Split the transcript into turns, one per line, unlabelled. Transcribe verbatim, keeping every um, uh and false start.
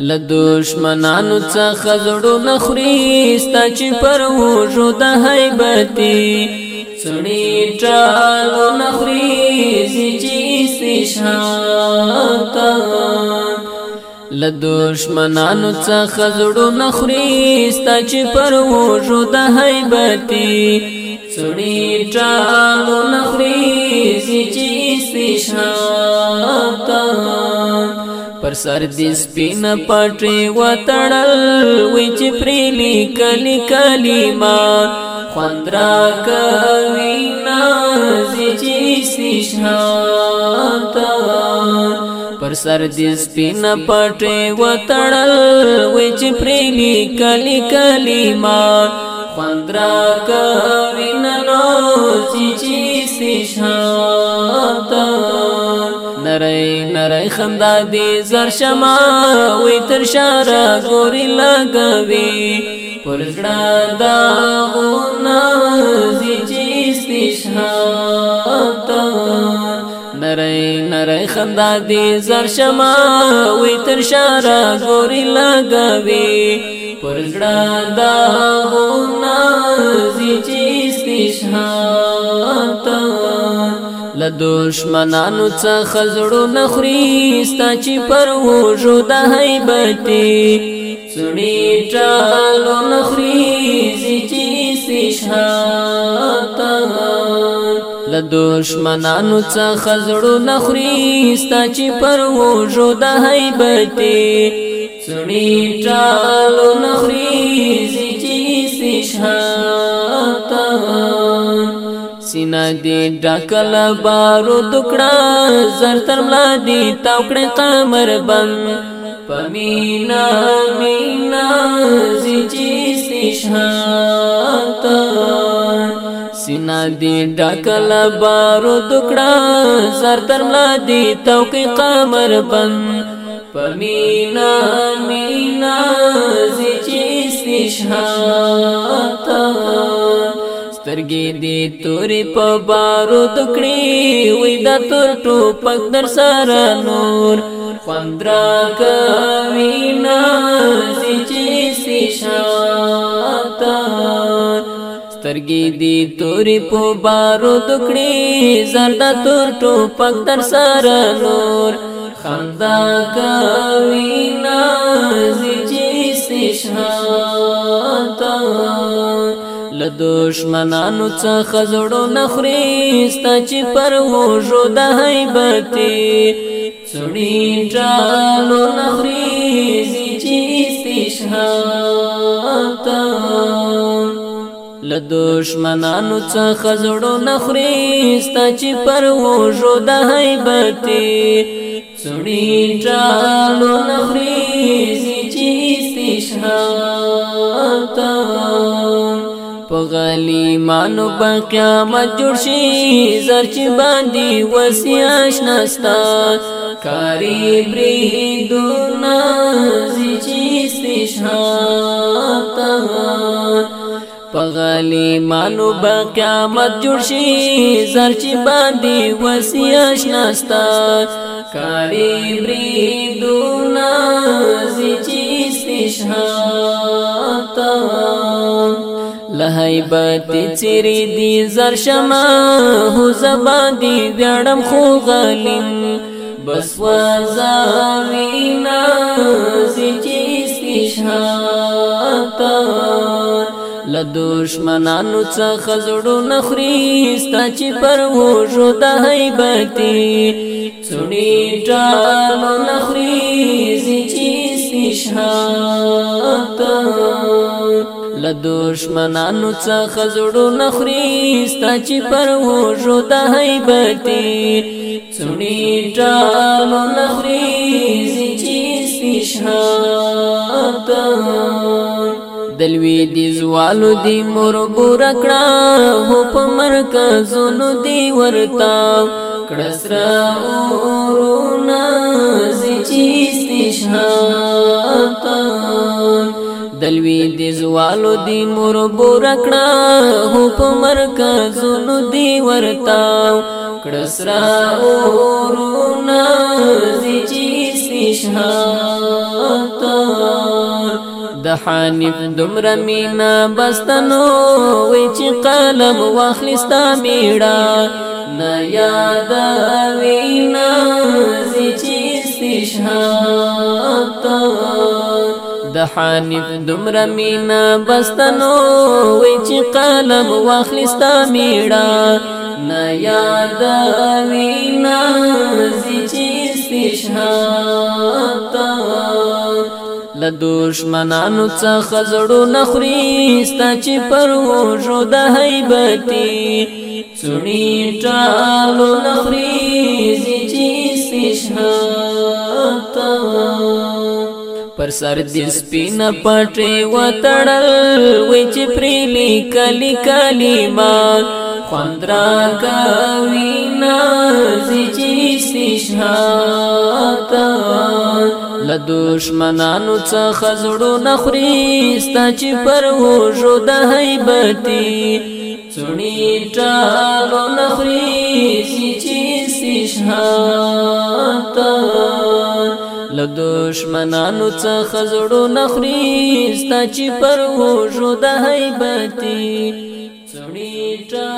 لدشمنانو څخه زړونه خوري ستا چې پر وژو د هیبتي سړي ټالو نخوري چې استشهاد لدشمنانو څخه زړونه خوري ستا چې پر وژو د هیبتي سړي ټالو نخوري چې استشهاد پر سر دې سپین پټي وتړل وی چې پرلی کلی کلمات خوندرا کوي نازي چې استشهاد پر سر دې سپین پټي وتړل وی چې پرلی کلی کلمات خوندرا کوي نازي چې استشهاد نرای نرای خندا دی زر شما وی تر شارا گوری لگوی پرزڑا داغونا زی چی استشهاد نرای نرای خندا دی زر شما وی تر شارا گوری لگوی پرزڑا داغونا زی چی استشهاد لدشمنانو څخه زړونه خوري ستا چې پر وژو د هیبتي سړي ټالو نخوري چې استشهاد لدشمنانو څخه زړونه خوري ستا چې پر وژو د هیبتي سړي ټالو نخوري چې استشهاد سینا دی ډکل بارو دکړه زر تر ملا دی تاوکړه قمر بند پمینا مینا زی چې استشهاد سینا دی ډکل بارو دکړه زر تر ملا دی تاوکړه قمر بند پمینا مینا زی چې استشهاد سترګې دې تورې په بارو دکړې وې دا تور ټوپک در سره نور خوند راکوي نازي چې استشهاد سترګې دې تورې په بارو دکړې زر دا تور ټوپک در سره نور خندا کوي نازي چې استشهاد لدشمنانو څخه زړونه خوري ستا چې پر وژو د هیبتي سړي ټالو نخوري چې استشهاد لدشمنانو څخه زړونه خوري ستا چې پر وژو د هیبتي سړي ټالو نخوري چې استشهاد پغلیمانو په قیامت جوړ شي زر چې باندې وسی آشنا ستا کاری بریدونا زی چې استشهاد پغلیمانو په قیامت جوړ شي زر چې باندې وسی آشنا ستا کاری بریدونا زی چې استشهاد لهیبت چیرې دی زر شما هو زبان دی ویړم خو غلیم بس وزاوینا زی چې استشهاد لدشمنانو څخه زړونه خوري ستا چې پر وژو د هیبتي سړي ټالو نخوري چې استشهاد لدشمنانو څخه زړونه خوري ستا چې پر وژو د هیبتي سړي ټالو نخوري چې استشهاد دلوی دی زوالو دی مربور کړه هو په مرکزونو دی ورتا کړسرا اورونا چې استشهاد دلوی دی زوالو دی مربور کړه هو په مرکزونو دی ورتا کړسرا اورونا چې استشهاد د حنیف دومره مینا بستنو وی چې قلم واخلستا میړه نه یادوینا زی چې استشهاد ته د حنیف دومره مینا بستنو وی چې قلم واخلستا میړه نه یادوینا زی چې استشهاد ته له دشمنانو څخه زړو نخوري ستا چې پر وژو د هیبتي څوڼي ټالو نخوري زی چې استشهاد ته پر سر دې سپینه پټې وتړل وی چې پرې لیکلي کلمات خوند راکوینا زی چې استشهاد ته له دشمنانو څخه زړو نخوري ستا چې پر وژو د هیبتي څوڼي ټالو نخوري زی چې استشهاد ته له دشمنانو څخه زړو نخوري ستا چې پر وژو د هیبتي څوڼي